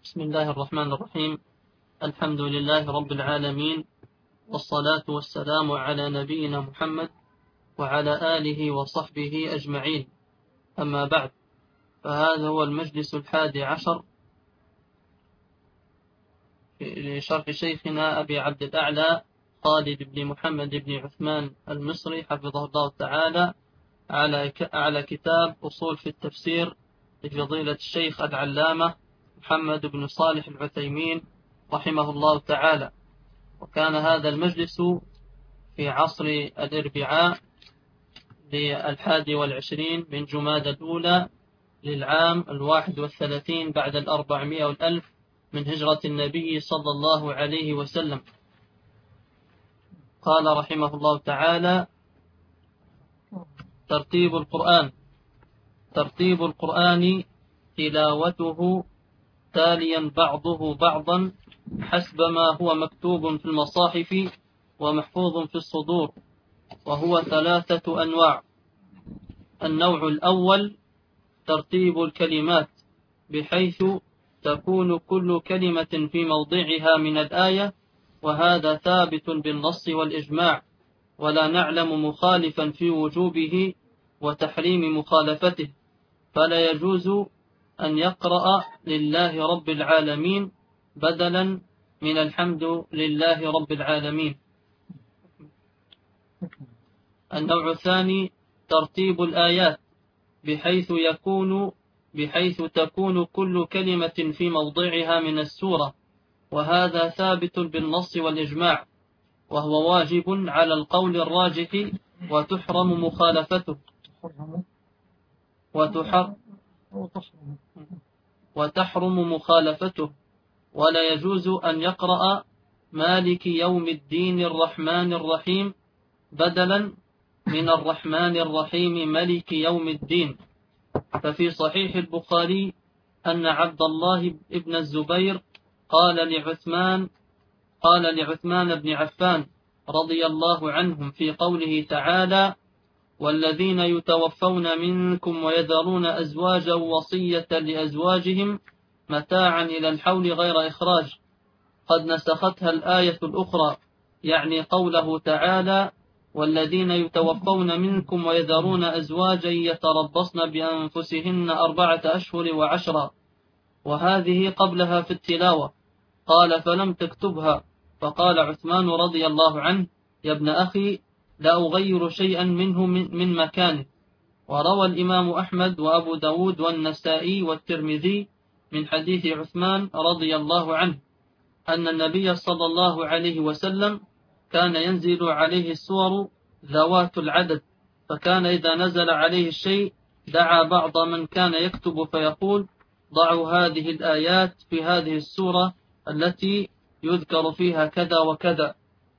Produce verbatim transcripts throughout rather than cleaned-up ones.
بسم الله الرحمن الرحيم. الحمد لله رب العالمين، والصلاة والسلام على نبينا محمد وعلى آله وصحبه أجمعين. أما بعد، فهذا هو المجلس الحادي عشر لشرح شيخنا أبي عبد الأعلى خالد بن محمد بن عثمان المصري حفظه الله تعالى على على كتاب أصول في التفسير لفضيلة الشيخ العلامة محمد بن صالح العثيمين رحمه الله تعالى. وكان هذا المجلس في عصر الأربعاء للحادي والعشرين من جمادى الأولى للعام الواحد والثلاثين بعد الأربعمائة والألف من هجرة النبي صلى الله عليه وسلم. قال رحمه الله تعالى: ترتيب القرآن. ترتيب القرآن تلاوته تاليا بعضه بعضا حسب ما هو مكتوب في المصاحف ومحفوظ في الصدور، وهو ثلاثة أنواع. النوع الأول ترتيب الكلمات، بحيث تكون كل كلمة في موضعها من الآية، وهذا ثابت بالنص والإجماع، ولا نعلم مخالفا في وجوبه وتحريم مخالفته، فلا يجوز أن يقرأ لله رب العالمين بدلا من الحمد لله رب العالمين. النوع الثاني ترتيب الآيات، بحيث يكون بحيث تكون كل كلمة في موضعها من السورة، وهذا ثابت بالنص والإجماع، وهو واجب على القول الراجح وتحرم مخالفته وتحر وتحرم مخالفته ولا يجوز أن يقرأ مالك يوم الدين الرحمن الرحيم بدلا من الرحمن الرحيم ملك يوم الدين. ففي صحيح البخاري أن عبد الله بن الزبير قال لعثمان قال لعثمان بن عفان رضي الله عنهم في قوله تعالى: والذين يتوفون منكم ويذرون أزواجا وصية لأزواجهم متاعا إلى الحول غير إخراج، قد نسختها الآية الأخرى، يعني قوله تعالى: والذين يتوفون منكم ويذرون أزواجا يتربصن بأنفسهن أربعة أشهر وعشرا، وهذه قبلها في التلاوة. قال: فلم تكتبها. فقال عثمان رضي الله عنه: يا ابن أخي، لا أغير شيئا منه من مكانه. وروى الإمام أحمد وأبو داود والنسائي والترمذي من حديث عثمان رضي الله عنه أن النبي صلى الله عليه وسلم كان ينزل عليه السور ذوات العدد، فكان إذا نزل عليه الشيء دعا بعض من كان يكتب فيقول: ضعوا هذه الآيات في هذه السورة التي يذكر فيها كذا وكذا.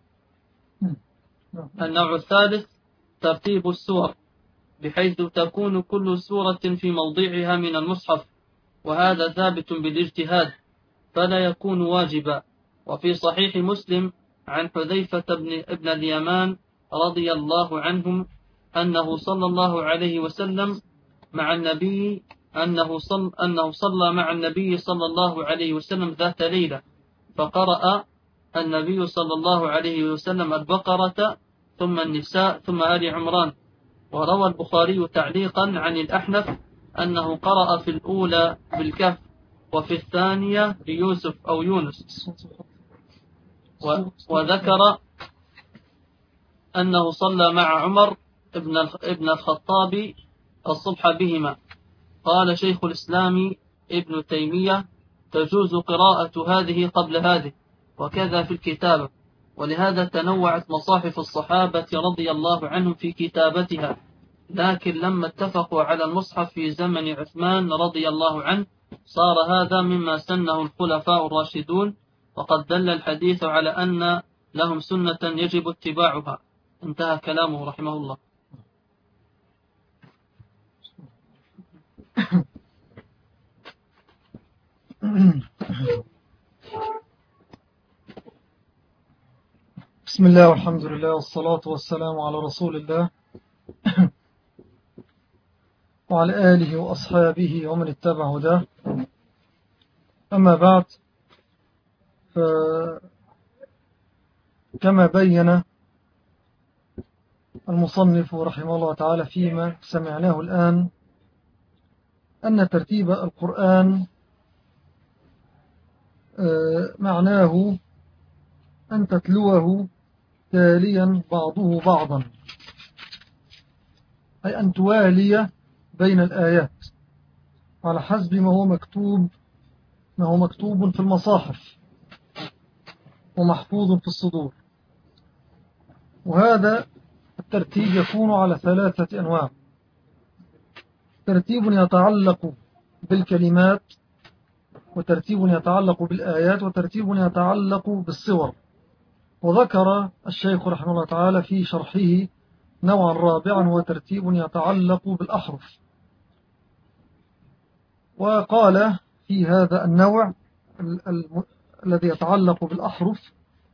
النوع الثالث ترتيب السور، بحيث تكون كل سورة في موضعها من المصحف، وهذا ثابت بالاجتهاد فلا يكون واجبا. وفي صحيح مسلم عن حذيفة بن ابن اليمان رضي الله عنهم أنه صلى الله عليه وسلم مع النبي أنه صل أنه صلى مع النبي صلى الله عليه وسلم ذات ليلة، فقرأ النبي صلى الله عليه وسلم البقرة ثم النساء ثم آل عمران. وروى البخاري تعليقا عن الأحنف أنه قرأ في الأولى بالكهف وفي الثانية بيوسف أو يونس، وذكر أنه صلى مع عمر ابن الخطاب الصبح بهما. قال شيخ الإسلام ابن تيمية: تجوز قراءة هذه قبل هذه، وكذا في الكتابة، ولهذا تنوعت مصاحف الصحابة رضي الله عنهم في كتابتها، لكن لما اتفقوا على المصحف في زمن عثمان رضي الله عنه صار هذا مما سنه الخلفاء الراشدون، وقد دل الحديث على أن لهم سنة يجب اتباعها. انتهى كلامه رحمه الله. بسم الله والحمد لله والصلاة والسلام على رسول الله وعلى آله وأصحابه ومن اتبع هداه. أما بعد، كما بين المصنف رحمه الله تعالى فيما سمعناه الآن أن ترتيب القرآن معناه أن تتلوه تاليا بعضه بعضا، أي أن توالي بين الآيات على حسب ما هو مكتوب ما هو مكتوب في المصاحف ومحفوظ في الصدور. وهذا الترتيب يكون على ثلاثة أنواع: ترتيب يتعلق بالكلمات، وترتيب يتعلق بالآيات، وترتيب يتعلق بالصور. وذكر الشيخ رحمه الله تعالى في شرحه نوعا رابعا، وترتيب يتعلق بالأحرف. وقال في هذا النوع الذي يتعلق بالأحرف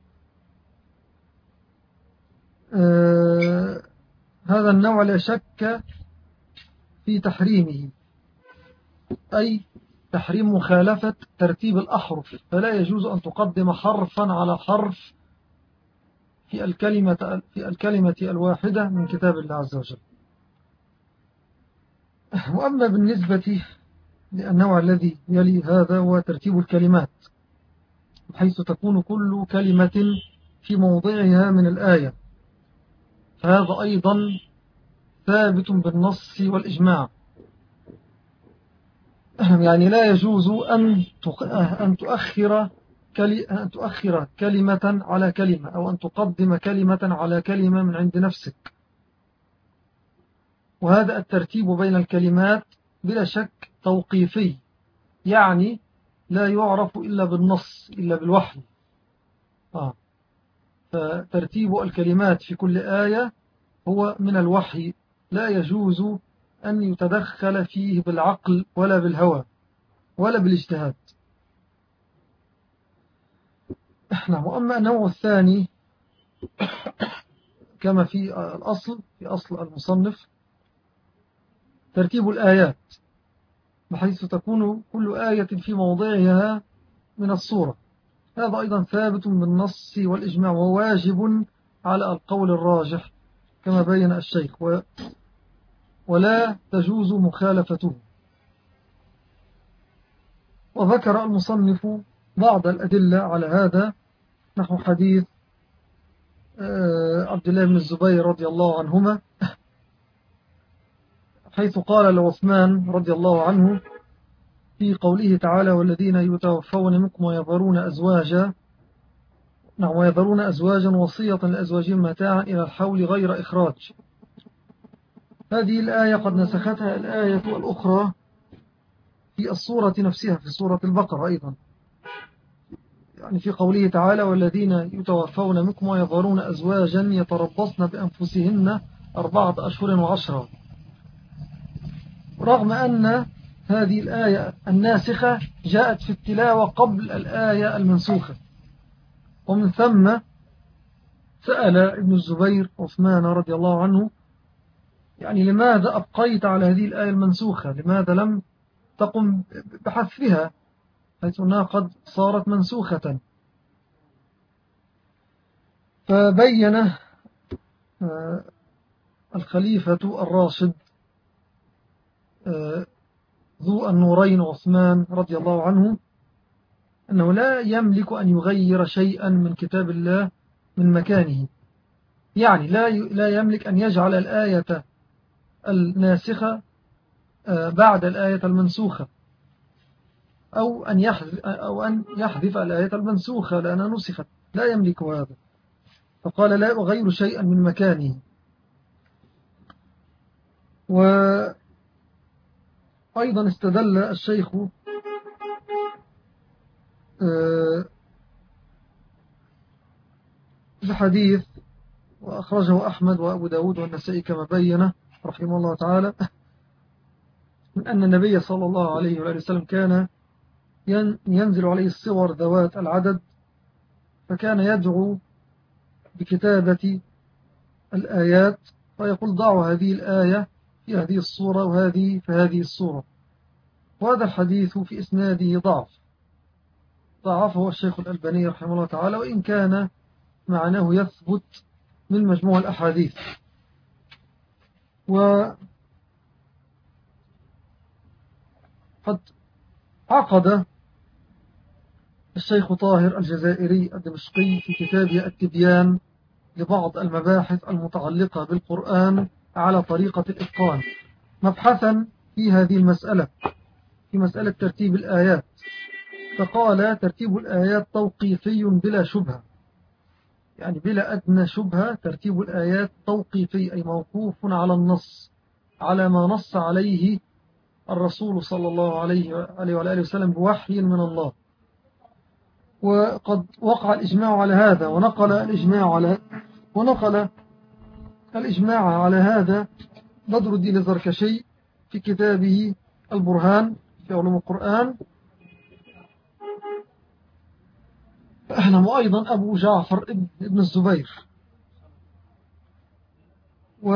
آه هذا النوع لا شك في تحريمه، أي تحريم مخالفة ترتيب الأحرف، فلا يجوز أن تقدم حرفا على حرف في الكلمة, في الكلمة الواحدة من كتاب الله عز وجل. وأما بالنسبة للنوع الذي يلي هذا هو ترتيب الكلمات، بحيث تكون كل كلمة في موضعها من الآية، فهذا أيضا ثابت بالنص والإجماع. يعني لا يجوز أن أن تؤخر أن تؤخر كلمة على كلمة، أو أن تقدم كلمة على كلمة من عند نفسك. وهذا الترتيب بين الكلمات بلا شك توقيفي، يعني لا يعرف إلا بالنص، إلا بالوحي. آه. فترتيب الكلمات في كل آية هو من الوحي، لا يجوز أن يتدخل فيه بالعقل ولا بالهوى ولا بالاجتهاد. وأما النوع الثاني كما في الأصل في أصل المصنف ترتيب الآيات، بحيث تكون كل آية في موضعها من الصورة. هذا أيضا ثابت بالنص والإجماع، وواجب على القول الراجح كما بين الشيخ، و ولا تجوز مخالفته. وذكر المصنف بعض الأدلة على هذا، نحو حديث عبد الله بن الزبير رضي الله عنهما، حيث قال لعثمان رضي الله عنه في قوله تعالى: والذين يتوفون منكم ويذرون أزواجا نعم ويذرون أزواجا وصية لأزواجهم متاعا إلى الحول غير إخراج. هذه الآية قد نسختها الآية الأخرى في الصورة نفسها، في سورة البقرة أيضا، يعني في قوله تعالى: والذين يتوفون منكم ويذرون أزواجا يتربصن بأنفسهن أربعة أشهر وعشرة. رغم أن هذه الآية الناسخة جاءت في التلاوة قبل الآية المنسوخة. ومن ثم سأل ابن الزبير عثمان رضي الله عنه: يعني لماذا أبقيت على هذه الآية المنسوخة؟ لماذا لم تقم بحذفها حيث أنها قد صارت منسوخة؟ فبين الخليفة الراشد ذو النورين عثمان رضي الله عنه أنه لا يملك أن يغير شيئا من كتاب الله من مكانه، يعني لا لا يملك أن يجعل الآية الناسخة بعد الآية المنسوخة، أو أن يحذف أو أن يحذف الآية المنسوخة لأنها نسخت، لا يملك هذا. فقال: لا أغير شيئا من مكانه. وأيضا استدل الشيخ بحديث وأخرجه أحمد وأبو داود والنسائي كما بين رحمه الله تعالى، من أن النبي صلى الله عليه وآله وسلم كان ينزل عليه الصور ذوات العدد، فكان يدعو بكتابة الآيات، فيقول: ضعوا هذه الآية في هذه الصورة وهذه في هذه الصورة. وهذا الحديث في إسناده ضعف، ضعفه الشيخ الألباني رحمه الله تعالى، وإن كان معناه يثبت من مجموع الأحاديث. وقد عقد الشيخ طاهر الجزائري الدمشقي في كتابه التبيان لبعض المباحث المتعلقة بالقرآن على طريقة الإتقان مبحثا في هذه المسألة، في مسألة ترتيب الآيات، فقال ترتيب الآيات توقيفي بلا شبهة، يعني بلا أدنى شبهة ترتيب الآيات توقيفي، أي موقوف على النص، على ما نص عليه الرسول صلى الله عليه وآله وسلم بوحي من الله. وقد وقع الإجماع على هذا، ونقل الإجماع على ونقل الإجماع على هذا بدر الدين الزركشي في كتابه البرهان في علوم القرآن، وأيضا أبو جعفر ابن الزبير. و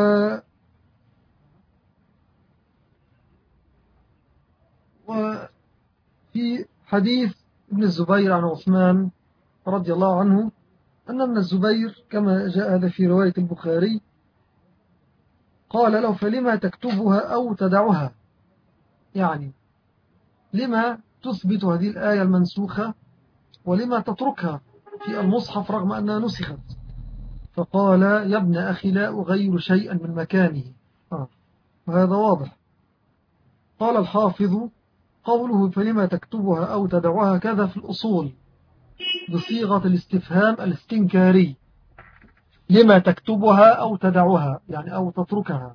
وفي حديث ابن الزبير عن عثمان رضي الله عنه أن ابن الزبير كما جاء هذا في رواية البخاري قال له فلما تكتبها أو تدعها، يعني لما تثبت هذه الآية المنسوخة ولما تتركها في المصحف رغم أنها نسخت؟ فقال يا ابن أخي لا أغير شيئا من مكانه. آه. وهذا واضح. قال الحافظ قوله فلما تكتبها أو تدعها كذا في الأصول بصيغة الاستفهام الاستنكاري، لما تكتبها أو تدعها يعني أو تتركها،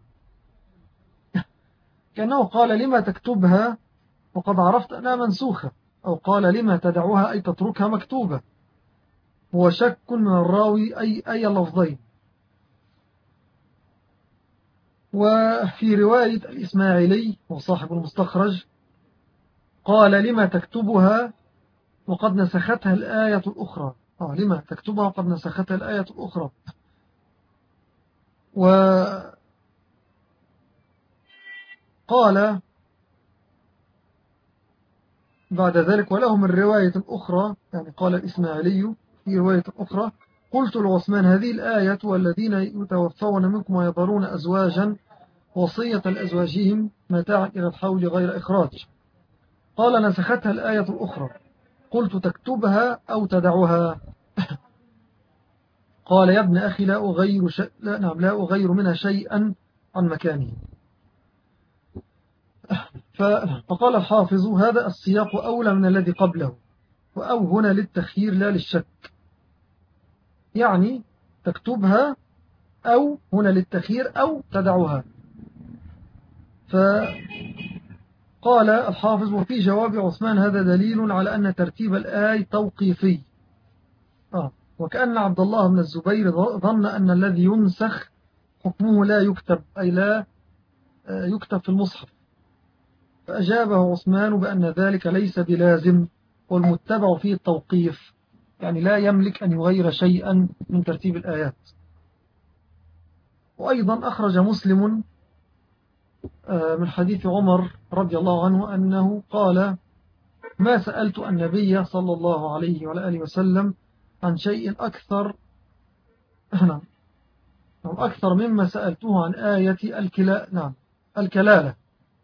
كأنه قال لما تكتبها وقد عرفت أنها منسوخة، أو قال لما تدعها أي تتركها مكتوبة. هو شك من الراوي أي, أي اللفظين. وفي رواية الإسماعيلي وصاحب المستخرج قال لما تكتبها وقد نسختها الآية الأخرى. آه لما تكتبها وقد نسختها الآية الأخرى. وقال بعد ذلك ولهم الرواية الأخرى، يعني قال الإسماعيلي في رواية أخرى قلت لعثمان هذه الآية والذين يتوفون منكم ويذرون أزواجا وصية لأزواجهم متاعا إلى الحول غير إخراج. قال نسختها الآية الأخرى. قلت تكتبها أو تدعها؟ قال يا ابن أخي لا أغير, ش... لا, نعم لا أغير منها شيئا عن مكانه. فقال الحافظ هذا السياق أولى من الذي قبله، وأو هنا للتخيير لا للشك، يعني تكتبها أو هنا للتخيير أو تدعها. فقال الحافظ وفي جواب عثمان هذا دليل على أن ترتيب الآي توقيفي. آه وكأن عبد الله بن الزبير ظن أن الذي ينسخ حكمه لا يكتب، أي لا يكتب في المصحف، فأجابه عثمان بأن ذلك ليس بلازم، والمتبع فيه التوقيف، يعني لا يملك أن يغير شيئا من ترتيب الآيات. وأيضا أخرج مسلم من حديث عمر رضي الله عنه أنه قال ما سألت النبي صلى الله عليه وآله وسلم عن شيء أكثر أكثر مما سألته عن آية الكلا نعم الكلالة،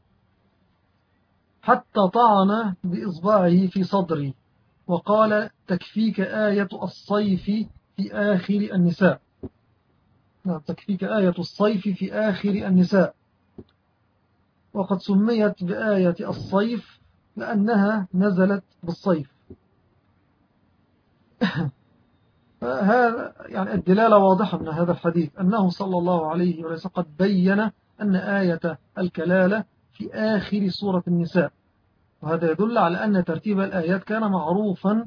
حتى طعن بإصبعه في صدري وقال تكفيك آية الصيف في آخر النساء. نعم تكفيك آية الصيف في آخر النساء، وقد سميت بآية الصيف لأنها نزلت بالصيف. فهذا يعني الدلالة واضحة من هذا الحديث أنه صلى الله عليه وسلم قد بين أن آية الكلالة في آخر سورة النساء، وهذا يدل على أن ترتيب الآيات كان معروفا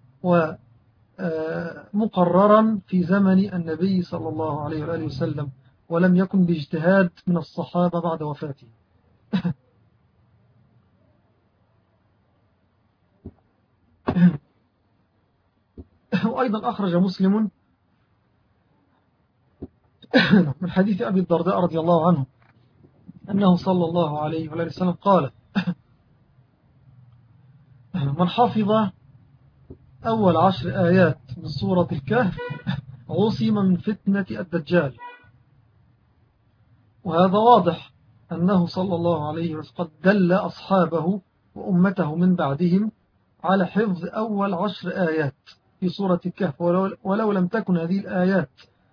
ومقررا في زمن النبي صلى الله عليه وآله وسلم، ولم يكن باجتهاد من الصحابة بعد وفاته. وأيضا أخرج مسلم من حديث أبي الدرداء رضي الله عنه أنه صلى الله عليه وسلم قال من حفظ أول عشر آيات من سورة الكهف عصم من فتنة الدجال. وهذا واضح أنه صلى الله عليه وسلم قد دل أصحابه وأمته من بعدهم على حفظ أول عشر آيات في سورة الكهف، ولو, ولو لم تكن هذه الآيات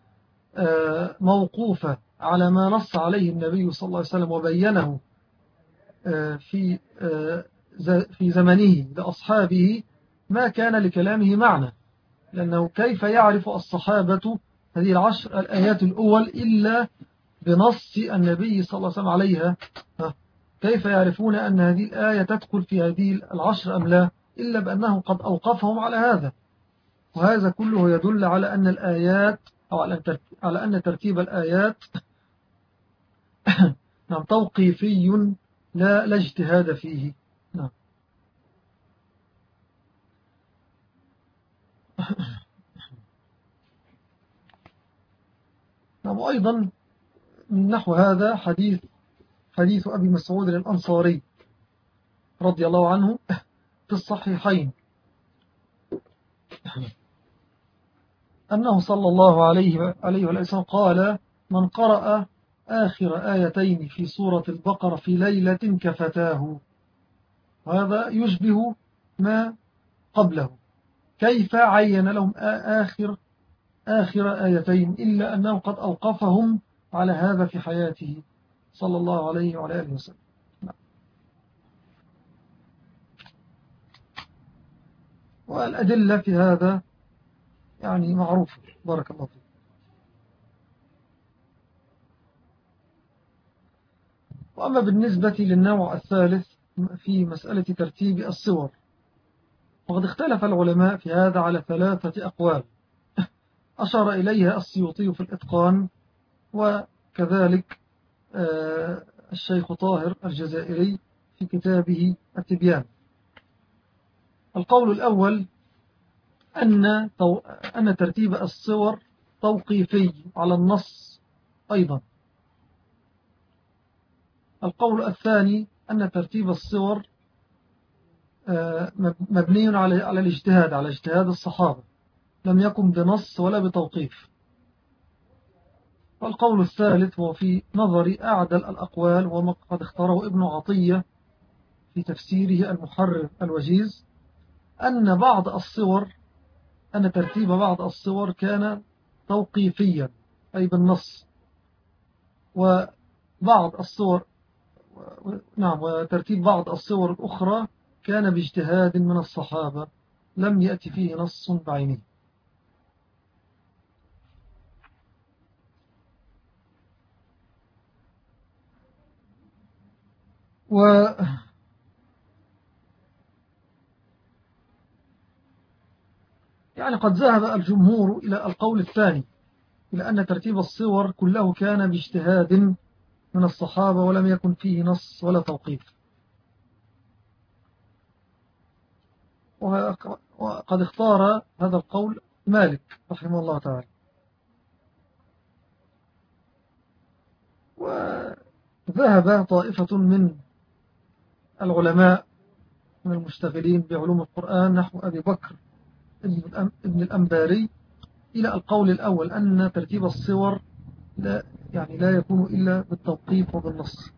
موقوفة على ما نص عليه النبي صلى الله عليه وسلم وبينه في في زمنه لأصحابه ما كان لكلامه معنى، لأنه كيف يعرف الصحابة هذه العشر الآيات الأول إلا بنص النبي صلى الله عليه وسلم عليها؟ كيف يعرفون أن هذه الآية تدخل في هذه العشر أم لا إلا بأنه قد أوقفهم على هذا؟ وهذا كله يدل على أن الآيات أو على أن ترتيب الآيات نعم توقيفي لا لا اجتهاد فيه. نعم. نعم. وأيضا من نحو هذا حديث حديث أبي مسعود الأنصاري رضي الله عنه في الصحيحين أنه صلى الله عليه عليه وسلم قال: من قرأ آخر آيتين في سورة البقرة في ليلة كفتاه. وهذا يشبه ما قبله. كيف عين لهم آخر آخر آيتين إلا أنه قد أوقفهم على هذا في حياته صلى الله عليه وعلى آله وسلم. والأدلة في هذا يعني معروفة. بارك الله فيك. وأما بالنسبة للنوع الثالث في مسألة ترتيب السور، وقد اختلف العلماء في هذا على ثلاثة أقوال أشار إليها السيوطي في الإتقان، وكذلك الشيخ طاهر الجزائري في كتابه التبيان. القول الأول أن أن ترتيب السور توقيفي على النص أيضا. القول الثاني أن ترتيب السور مبني على على الاجتهاد على اجتهاد الصحابة، لم يكن بنص ولا بتوقيف. والقول الثالث وفي نظري أعدل الأقوال وما قد اختاره ابن عطية في تفسيره المحرر الوجيز، أن بعض الصور أن ترتيب بعض الصور كان توقيفيا أي بالنص، وبعض الصور نعم وترتيب بعض الصور الأخرى كان باجتهاد من الصحابة لم يأتي فيه نص بعينه. و يعني قد ذهب الجمهور إلى القول الثاني، إلى أن ترتيب الصور كله كان باجتهاد من الصحابة ولم يكن فيه نص ولا توقيف. وقد اختار هذا القول مالك رحمه الله تعالى. وذهب طائفة من العلماء من المشتغلين بعلوم القرآن نحو أبي بكر ابن الأنباري إلى القول الأول أن ترتيب الصور لا يعني لا يكون إلا بالتوقيف وبالنص.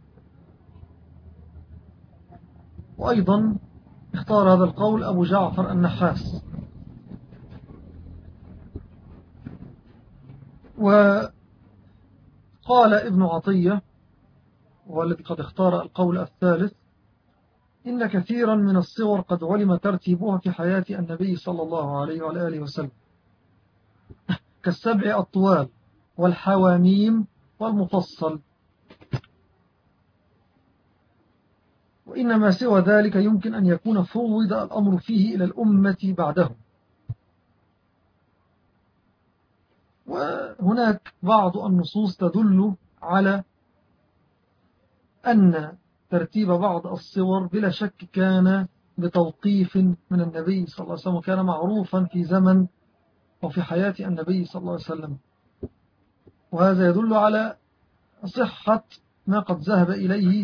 وأيضا اختار هذا القول أبو جعفر النحاس. وقال ابن عطية وهو الذي قد اختار القول الثالث: إن كثيرا من الصور قد علم ترتيبها في حياة النبي صلى الله عليه وعلى آله وسلم، كالسبع الطوال والحواميم والمفصل، وإنما سوى ذلك يمكن أن يكون فوض الأمر فيه إلى الأمة بعدهم. وهناك بعض النصوص تدل على أن ترتيب بعض الصور بلا شك كان بتوقيف من النبي صلى الله عليه وسلم، وكان معروفا في زمن وفي حياة النبي صلى الله عليه وسلم. وهذا يدل على صحة ما قد ذهب إليه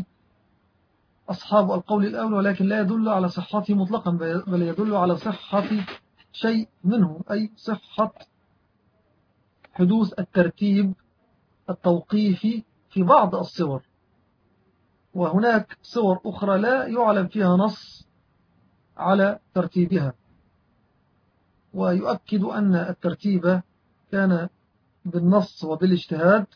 أصحاب القول الأول، ولكن لا يدل على صحته مطلقا، بل يدل على صحة شيء منه، أي صحة حدوث الترتيب التوقيفي في بعض الصور، وهناك صور أخرى لا يعلم فيها نص على ترتيبها. ويؤكد أن الترتيب كان بالنص وبالاجتهاد،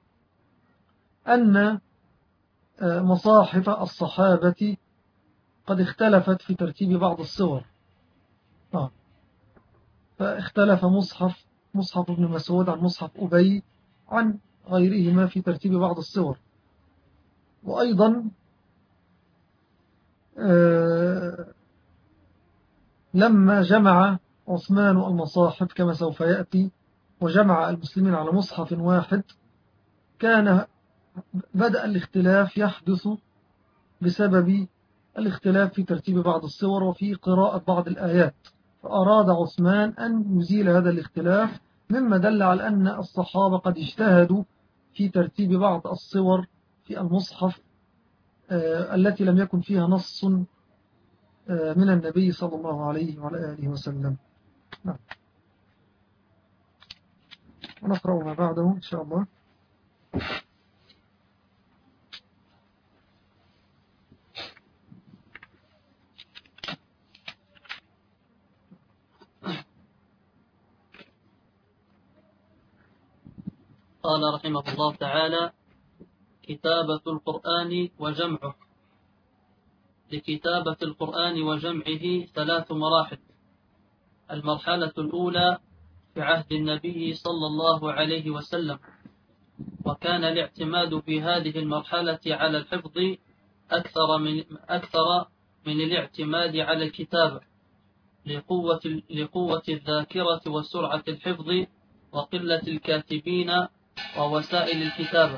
أن مصاحف الصحابة قد اختلفت في ترتيب بعض الصور. آه. فاختلف مصحف مصحف ابن مسعود عن مصحف أبي عن غيرهما في ترتيب بعض الصور. وأيضا آه لما جمع عثمان المصاحف كما سوف يأتي وجمع المسلمين على مصحف واحد، كان بدأ الاختلاف يحدث بسبب الاختلاف في ترتيب بعض الصور وفي قراءة بعض الآيات. فأراد عثمان أن يزيل هذا الاختلاف، مما دل على أن الصحابة قد اجتهدوا في ترتيب بعض الصور في المصحف آه التي لم يكن فيها نص آه من النبي صلى الله عليه وعلى آله وسلم. نعم. ونقرأ ما بعده إن شاء الله. قال رحمه الله تعالى: كتابة القرآن وجمعه. لكتابة القرآن وجمعه ثلاث مراحل. المرحلة الأولى في عهد النبي صلى الله عليه وسلم، وكان الاعتماد في هذه المرحلة على الحفظ أكثر من, أكثر من الاعتماد على الكتابة، لقوة, لقوة الذاكرة وسرعة الحفظ وقلة الكاتبين ووسائل الكتابة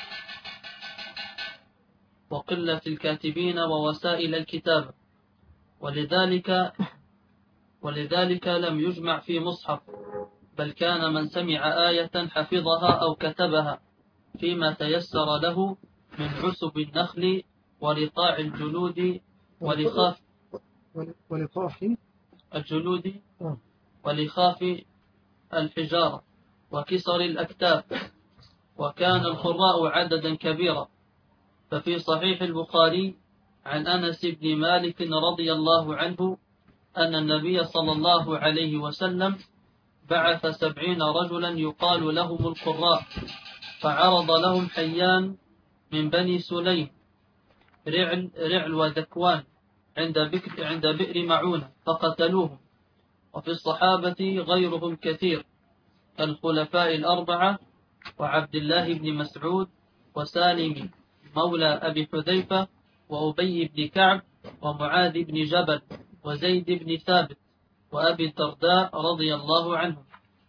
وقلة الكاتبين ووسائل الكتابة ولذلك ولذلك لم يجمع في مصحف، بل كان من سمع آية حفظها أو كتبها فيما تيسر له من عسب النخل ولقاع الجلود ولخاف ولقاح الجلود ولخاف الحجارة وكسر الأكتاف، وكان القراء عددا كبيرا. ففي صحيح البخاري عن أنس بن مالك رضي الله عنه أن النبي صلى الله عليه وسلم بعث سبعين رجلا يقال لهم القراء، فعرض لهم حيان من بني سليم رعل, رعل وذكوان عند, عند بئر معونة فقتلوهم. وفي الصحابة غيرهم كثير كالخلفاء الأربعة وعبد الله بن مسعود وسالم مولى أبي حذيفة وأبي بن كعب ومعاذ بن جبل وزيد بن ثابت وأبي الدرداء رضي الله عنهم.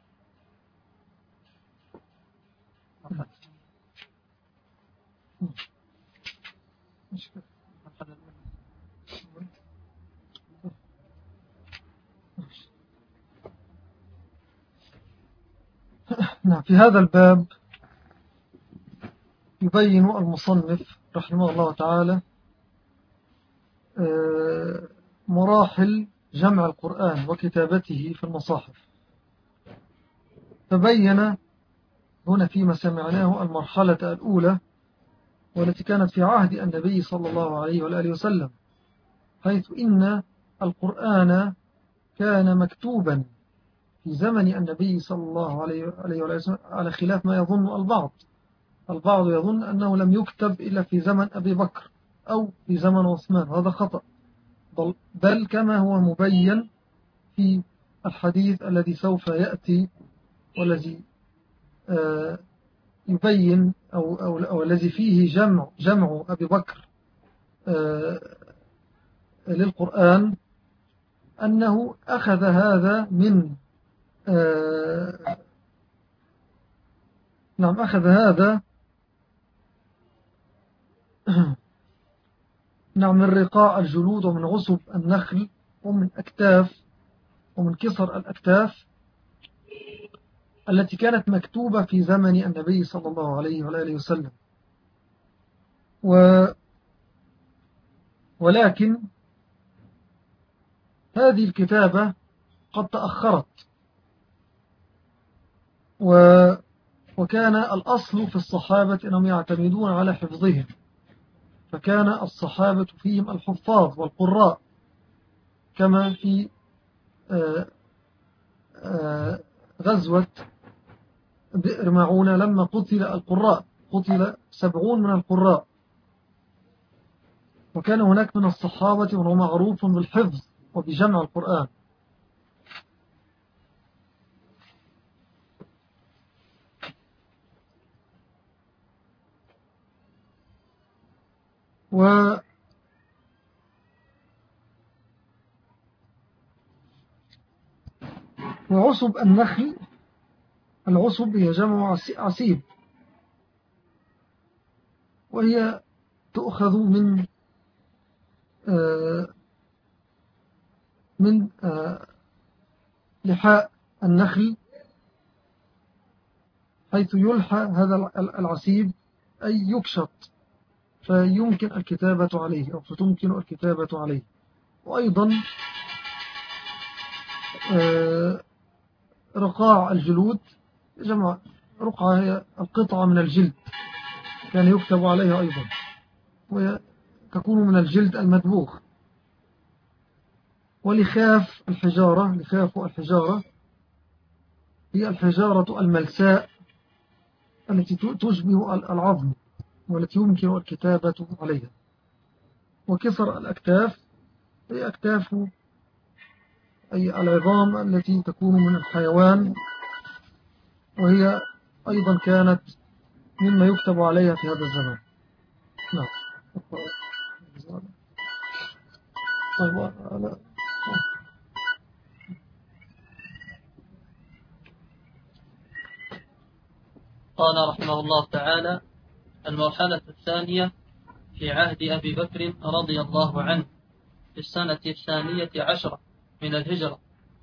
نعم. في هذا الباب يبين المصنف رحمه الله تعالى مراحل جمع القرآن وكتابته في المصاحف. فبين هنا فيما سمعناه المرحلة الأولى والتي كانت في عهد النبي صلى الله عليه وآله وسلم، حيث إن القرآن كان مكتوبا في زمن النبي صلى الله عليه وآله وسلم، على خلاف ما يظن البعض. البعض يظن أنه لم يكتب إلا في زمن أبي بكر أو في زمن عثمان، هذا خطأ، بل كما هو مبين في الحديث الذي سوف يأتي والذي يبين أو, أو, أو الذي فيه جمع, جمع أبي بكر للقرآن، أنه أخذ هذا من نعم أخذ هذا نعم من رقاع الجلود ومن عصب النخل ومن أكتاف ومن كسر الأكتاف التي كانت مكتوبة في زمن النبي صلى الله عليه وآله وسلم. و ولكن هذه الكتابة قد تأخرت، وكان الأصل في الصحابة أنهم يعتمدون على حفظهم، فكان الصحابة فيهم الحفاظ والقراء، كما في غزوة بئر معونة لما قتل القراء، قتل سبعون من القراء، وكان هناك من الصحابة من هو معروف بالحفظ وبجمع القرآن. و وعصب النخل، العصب هي جمع عسيب، وهي تؤخذ من من لحاء النخل، حيث يلحى هذا العسيب أي يكشط، فيمكن الكتابة عليه أو فتمكن الكتابة عليه. وأيضا رقاع الجلود، جمع رقعة هي القطعة من الجلد كان يكتب عليها أيضا، وتكون من الجلد المدبوغ. ولخاف الحجارة، لخاف الحجارة هي الحجارة الملساء التي تشبه العظم والتي يمكن الكتابة عليها. وكسر الأكتاف هي أكتاف أي العظام التي تكون من الحيوان، وهي أيضا كانت مما يكتب عليها في هذا الزمان. نعم. قال رحمه الله تعالى: المرحلة الثانية في عهد أبي بكر رضي الله عنه في السنة الثانية عشرة من الهجرة،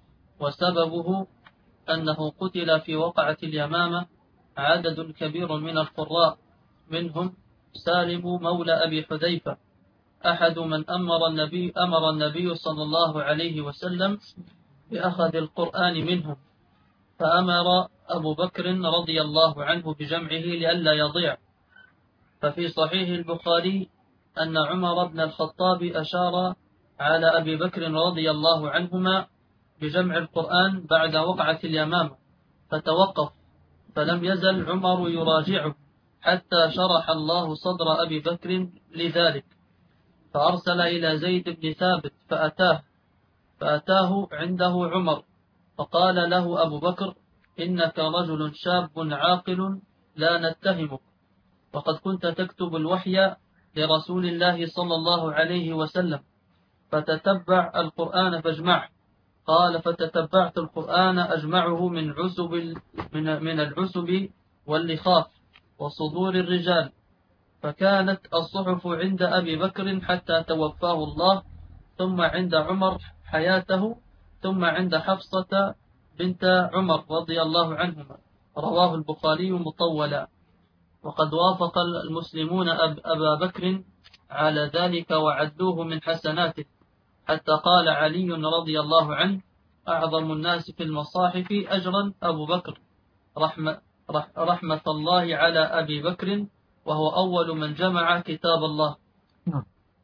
وسببه أنه قتل في وقعة اليمامة عدد كبير من القراء، منهم سالم مولى أبي حذيفة أحد من أمر النبي, أمر النبي صلى الله عليه وسلم بأخذ القرآن منهم، فأمر أبو بكر رضي الله عنه بجمعه لئلا يضيع. ففي صحيح البخاري أن عمر بن الخطاب أشار على أبي بكر رضي الله عنهما بجمع القرآن بعد وقعة اليمامة، فتوقف، فلم يزل عمر يراجعه حتى شرح الله صدر أبي بكر لذلك، فأرسل إلى زيد بن ثابت فأتاه فأتاه عنده عمر، فقال له أبو بكر: إنك رجل شاب عاقل لا نتهمك، وقد كنت تكتب الوحي لرسول الله صلى الله عليه وسلم، فتتبع القرآن فاجمعه. قال: فتتبعت القرآن أجمعه من عسب من من العسب واللخاف وصدور الرجال، فكانت الصحف عند أبي بكر حتى توفاه الله، ثم عند عمر حياته، ثم عند حفصة بنت عمر رضي الله عنهما. رواه البخاري مطولا. وقد وافق المسلمون أب أبا بكر على ذلك وعدوه من حسناته، حتى قال علي رضي الله عنه: أعظم الناس في المصاحف أجرا أبو بكر، رحمة, رحمة الله على أبي بكر، وهو أول من جمع كتاب الله. نعم.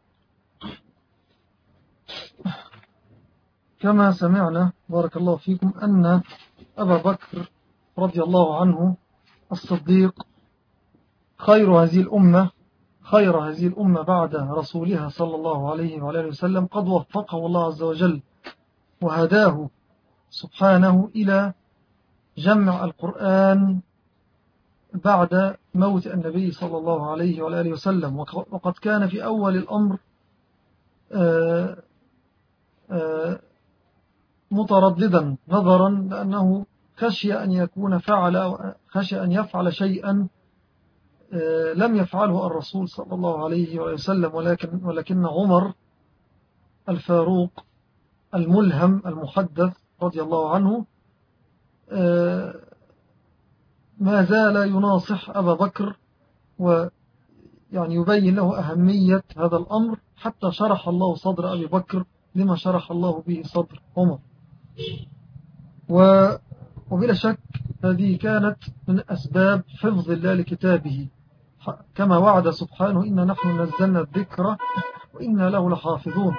كما سمعنا بارك الله فيكم أن أبا بكر رضي الله عنه الصديق خير هذه الأمة خير هذه الأمة بعد رسولها صلى الله عليه وآله وسلم، قد وفقه الله عز وجل وهداه سبحانه إلى جمع القرآن بعد موت النبي صلى الله عليه وآله وسلم. وقد كان في أول الأمر آآ آآ مترددا نظرا لأنه خشي أن يكون فعل خشي أن يفعل شيئا لم يفعله الرسول صلى الله عليه وسلم، ولكن ولكن عمر الفاروق الملهم المحدث رضي الله عنه ما زال يناصح أبا بكر ويعني يبين له أهمية هذا الأمر، حتى شرح الله صدر أبي بكر لما شرح الله به صدر عمر. وبلا شك هذه كانت من أسباب حفظ الله لكتابه، كما وعد سبحانه إنا نحن نزلنا الذكر وإنا له لحافظون.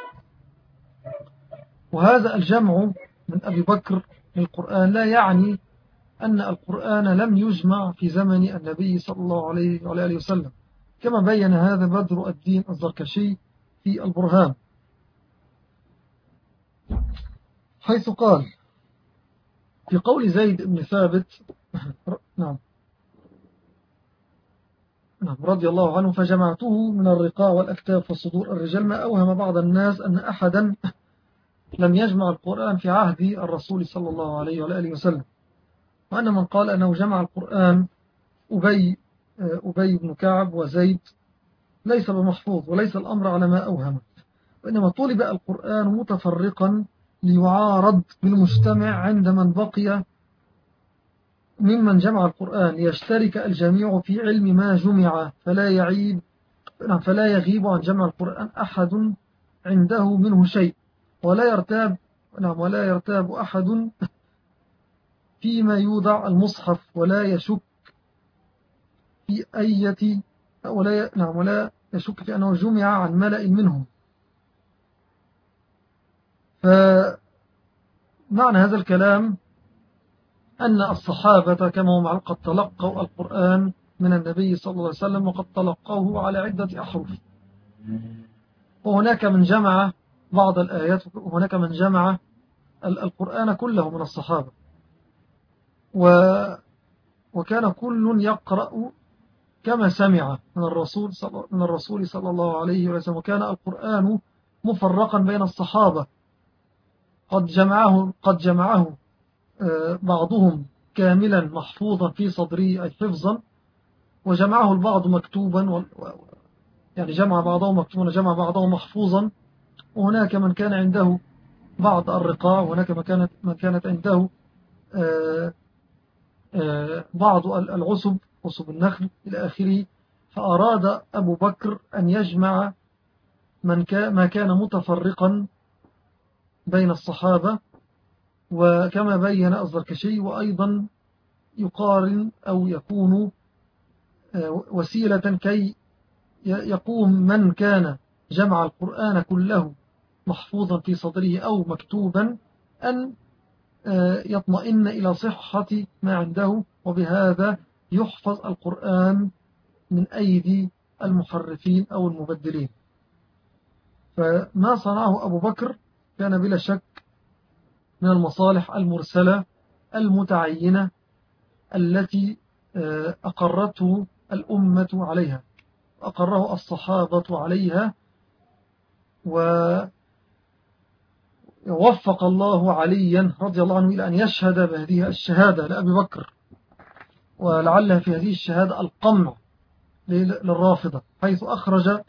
وهذا الجمع من أبي بكر للقرآن لا يعني أن القرآن لم يجمع في زمن النبي صلى الله عليه وآله وسلم، كما بين هذا بدر الدين الزركشي في البرهان، حيث قال في قول زيد بن ثابت نعم نعم رضي الله عنه: فجمعته من الرقاع والأكتاف والصدور الرجال، ما أوهم بعض الناس أن أحدا لم يجمع القرآن في عهد الرسول صلى الله عليه وآله وسلم، وأن من قال أنه جمع القرآن أبي, أبي بن كعب وزيد ليس بمحفوظ، وليس الأمر على ما أوهم، وإنما طلب القرآن متفرقا ليعارض بالمجتمع عند من بقي ممن جمع القرآن، ليشترك الجميع في علم ما جمع، فلا يعيب فلا يغيب عن جمع القرآن أحد عنده منه شيء، ولا يرتاب نعم ولا يرتاب أحد فيما يوضع المصحف، ولا يشك في أية ولا نعم ولا يشك في أنه جمع عن ملأ منهم. فمعنى هذا الكلام أن الصحابة كما هم قد تلقوا القرآن من النبي صلى الله عليه وسلم، وقد تلقوه على عدة أحرف، وهناك من جمع بعض الآيات، وهناك من جمع القرآن كله من الصحابة، وكان كل يقرأ كما سمع من الرسول من الرسول صلى الله عليه وسلم، وكان القرآن مفرقا بين الصحابة، قد جمعه قد جمعه بعضهم كاملا محفوظا في صدره أي حفظا، وجمعه البعض مكتوبا، يعني جمع بعضه مكتوبا وجمع بعضه محفوظا، وهناك من كان عنده بعض الرقاع، وهناك من كانت, من كانت عنده بعض العصب عصب النخل إلى آخره. فأراد أبو بكر أن يجمع من ما كان متفرقا بين الصحابة، وكما بين الزركشي، وأيضا يقارن أو يكون وسيلة كي يقوم من كان جمع القرآن كله محفوظا في صدره أو مكتوبا أن يطمئن إلى صحة ما عنده، وبهذا يحفظ القرآن من أيدي المحرفين أو المبدلين. فما صنعه أبو بكر كان بلا شك من المصالح المرسلة المتعينة التي أقرته الأمة عليها، أقره الصحابة عليها، ووفق الله عليا رضي الله عنه إلى أن يشهد بهذه الشهادة لأبي بكر، ولعل في هذه الشهادة القمع للرافضة، حيث أخرج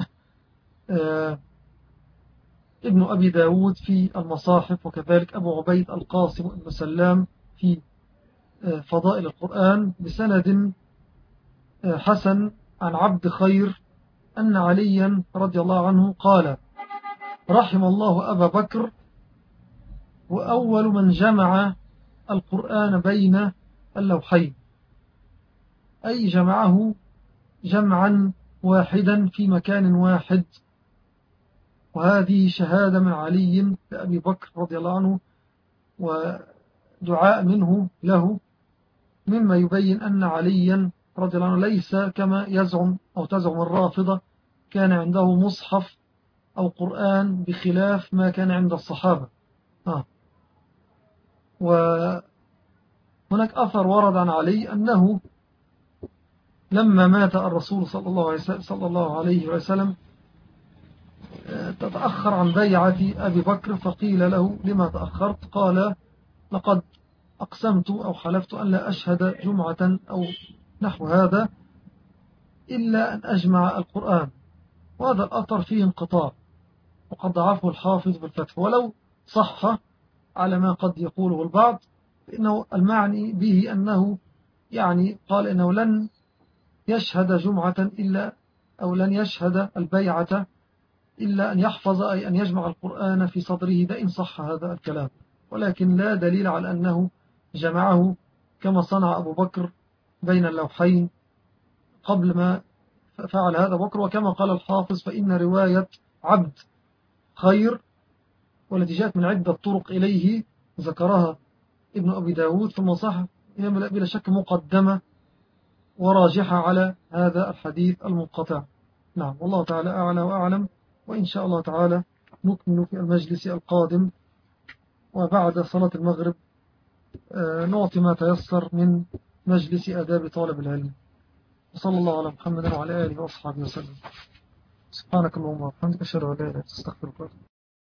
ابن أبي داود في المصاحف، وكذلك أبو عبيد القاسم بن سلام في فضائل القرآن بسند حسن عن عبد خير أن عليا رضي الله عنه قال: رحم الله أبا بكر، وأول من جمع القرآن بين اللوحين، أي جمعه جمعا واحدا في مكان واحد. وهذه شهادة من علي لأبي بكر رضي الله عنه، ودعاء منه له، مما يبين أن عليا رضي الله عنه ليس كما يزعم أو تزعم الرافضة كان عنده مصحف أو قرآن بخلاف ما كان عند الصحابة. آه. وهناك أثر ورد عن علي أنه لما مات الرسول صلى الله عليه وسلم تتأخر عن بيعة أبي بكر، فقيل له: لما تأخرت؟ قال: لقد أقسمت أو حلفت أن لا أشهد جمعة أو نحو هذا إلا أن أجمع القرآن. وهذا الأثر فيه انقطاع، وقد ضعفه الحافظ بالفتح، ولو صح على ما قد يقوله البعض، فإنه المعني به أنه يعني قال إنه لن يشهد جمعة إلا أو لن يشهد البيعة إلا أن يحفظ أي أن يجمع القرآن في صدره، ده إن صح هذا الكلام، ولكن لا دليل على أنه جمعه كما صنع أبو بكر بين اللوحين قبل ما فعل هذا بكر. وكما قال الحافظ فإن رواية عبد خير، والتي جاءت من عدة طرق إليه ذكرها ابن أبي داود ثم صح بلا شك مقدمة وراجحة على هذا الحديث المنقطع. نعم، والله تعالى أعلى وأعلم. وإن شاء الله تعالى نكمل في المجلس القادم وبعد صلاة المغرب نعطي ما تيسر من مجلس آداب طالب العلم. وصلى الله على محمد وعلى آله وأصحابه وسلم. سبحانك اللهم وبحمدك أشهد أن لا إله إلا أنت أستغفرك.